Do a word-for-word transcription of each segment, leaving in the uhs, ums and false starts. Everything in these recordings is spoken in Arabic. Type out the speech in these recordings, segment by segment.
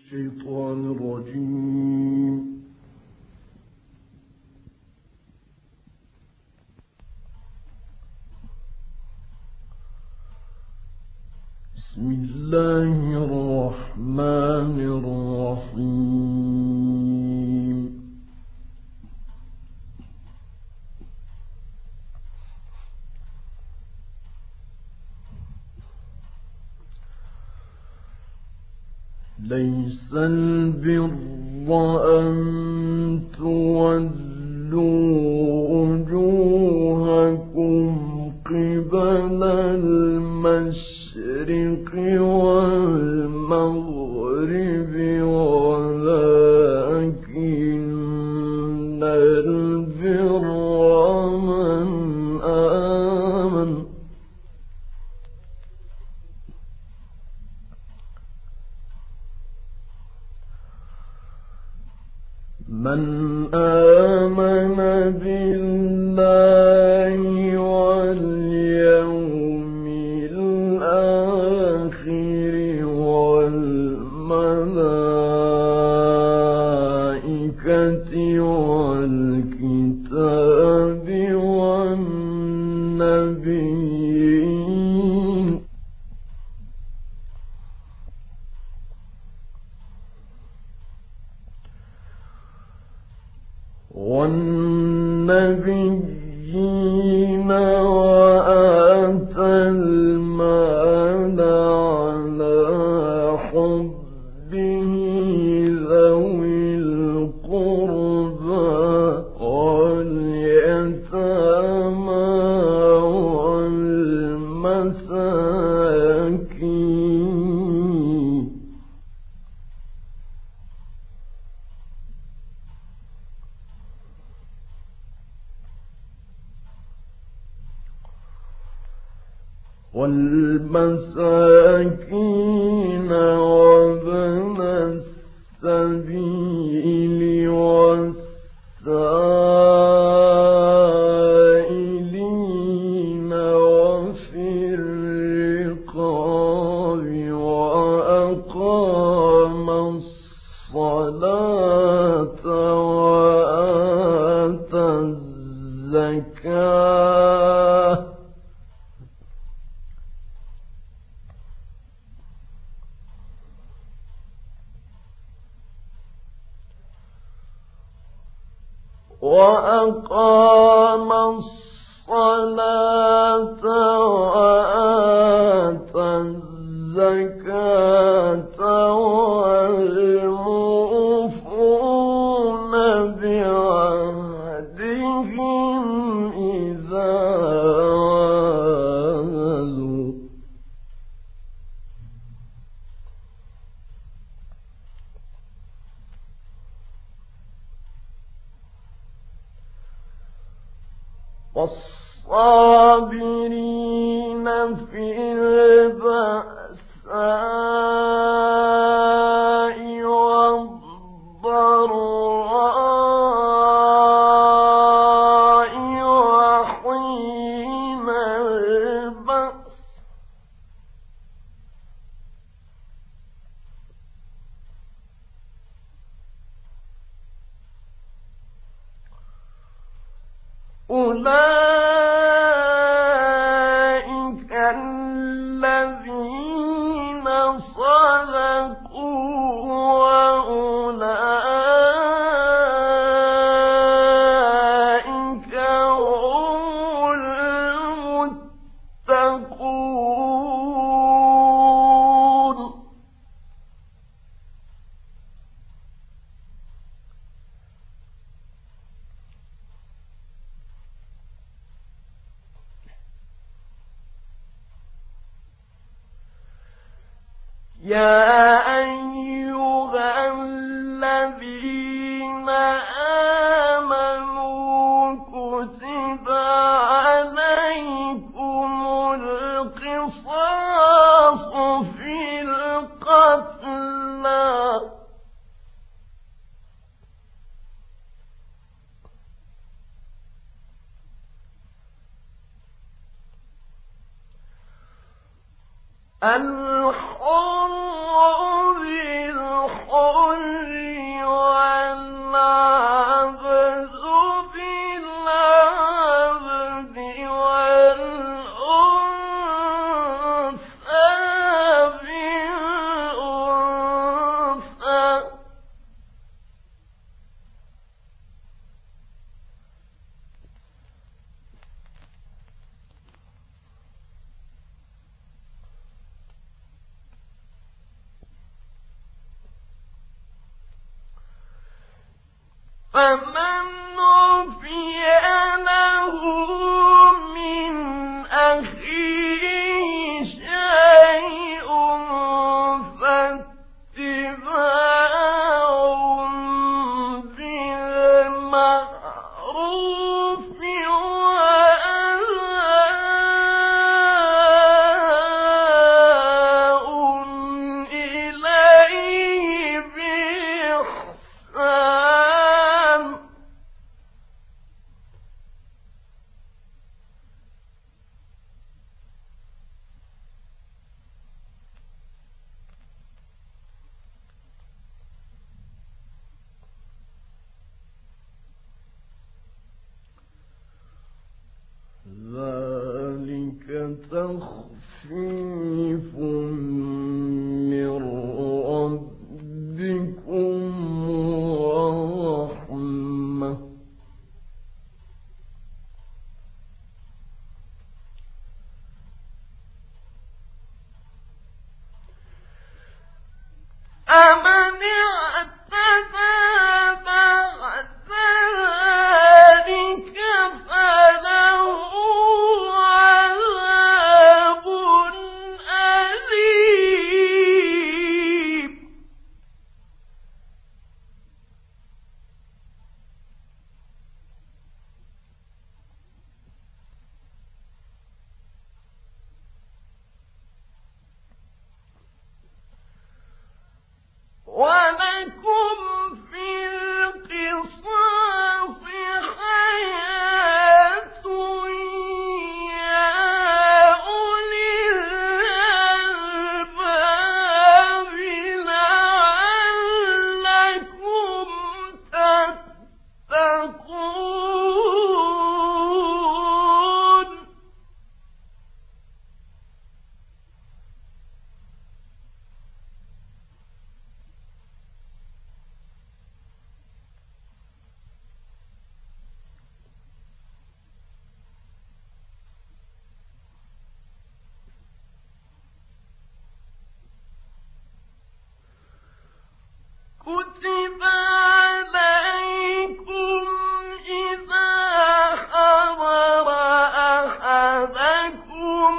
الشيطان الرجيم. بسم الله الرحمن الرحيم. ليس البر أن تولوا وجوهكم قبل المشرق والمغرب ولكن البر من آمن من آمن بالله واليوم الآخر والملائكة والكتاب والنبيين والنبيين وآتى المال على حبه ذوي القربى واليتامى والمساكين والمساكين وابن السبيل والسائلين وفي الرقاب وأقام الصلاة وآتى الزكاة وأقام الصلاة وآتى الزكاة والموفون بعهدهم إذا عاهدوا والصابرين في البأساء والضراء وحين البأس أولئك الذين صدقوا وأولئك هم المتقون. يا أيها الذين آمنوا كتب عليكم القصاص في القتلى الحر بالحر فمن عفي له من أخيه شيء فاتباع بالمعروف وأداء إليه بإحسان. ذلك تخفيف من ربكم ورحمة. أمن اعتدى بعد ذلك فله عذاب أليم. ولكم في القصاص حياة يا أولي الألباب لعلكم تتقون. كتب عليكم إذا حضر أحدكم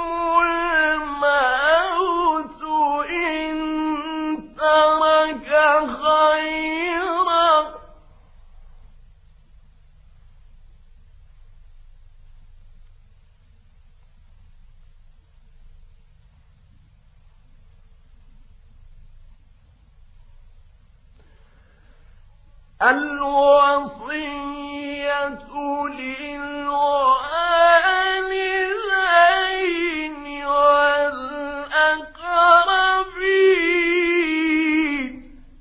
الموت إن ترك خيرا الوصية للوالدين والأقربين.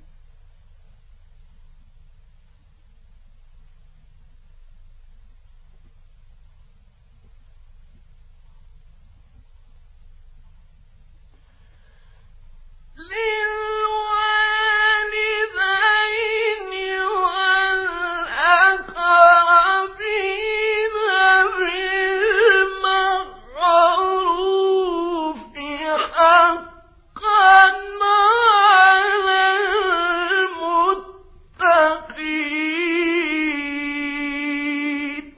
للوالدين والأقربين بالمعروف حقا على المتقين.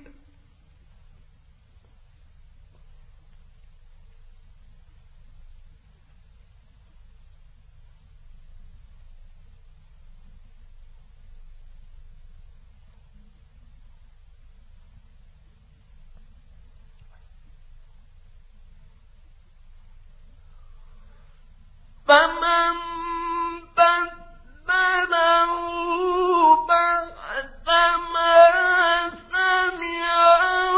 فمن بدله بعدما سمعه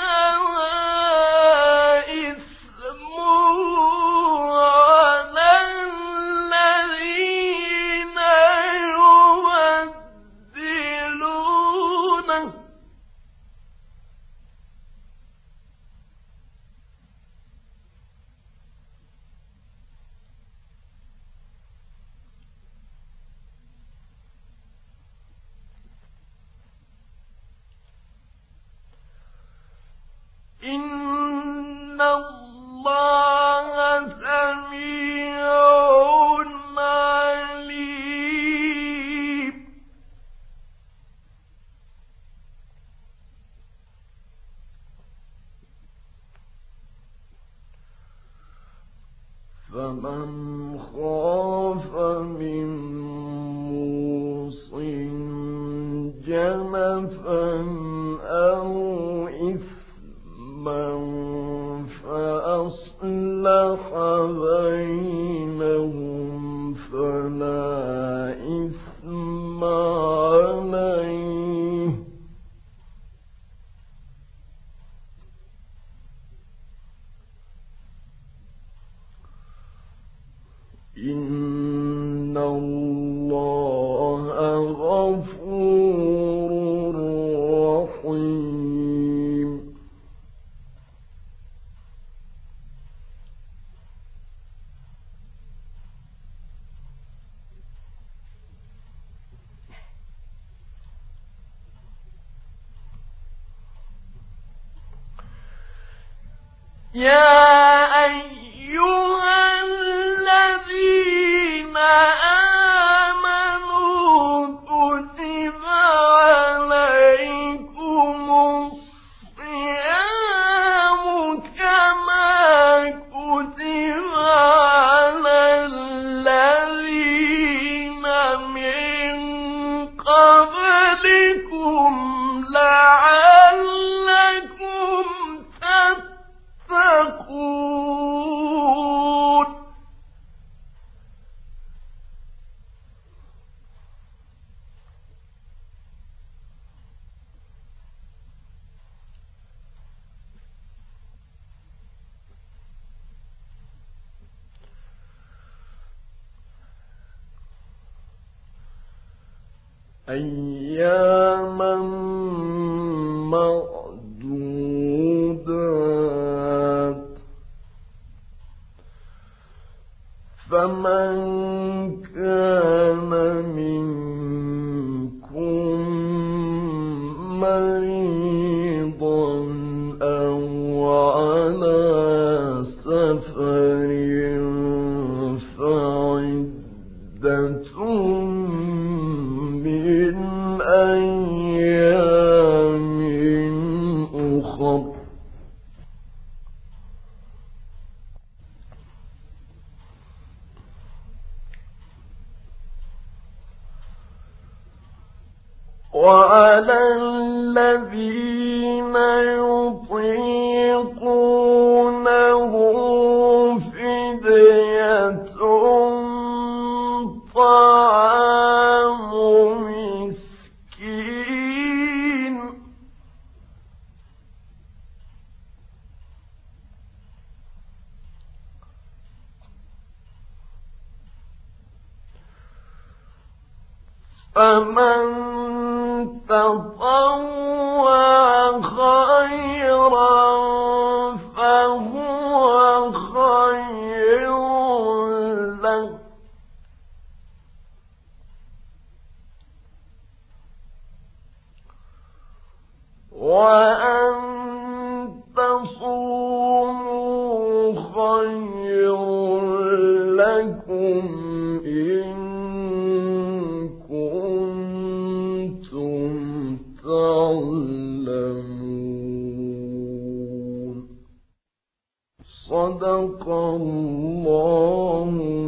فإنما إثمه عليه إن الله سميع عليم فمن خاف من موصٍ جنفا أو إثما فأصلح بينهم فلا إثم عليه إن الله غفور رحيم يا أيها الذين آمنوا كتب عليكم الصيام كما كتب على الذين من قبلكم لعلكم تتقون أياما معدودات فمن كان منكم مريضا أو على سفر فعدة من أيام أخر وعلى الذين يطيقونه فدية طعام مسكين فمن تطوع خيرا فهو خير له وأن تصوموا خير لكم إن كنتم تعلمون صدق الله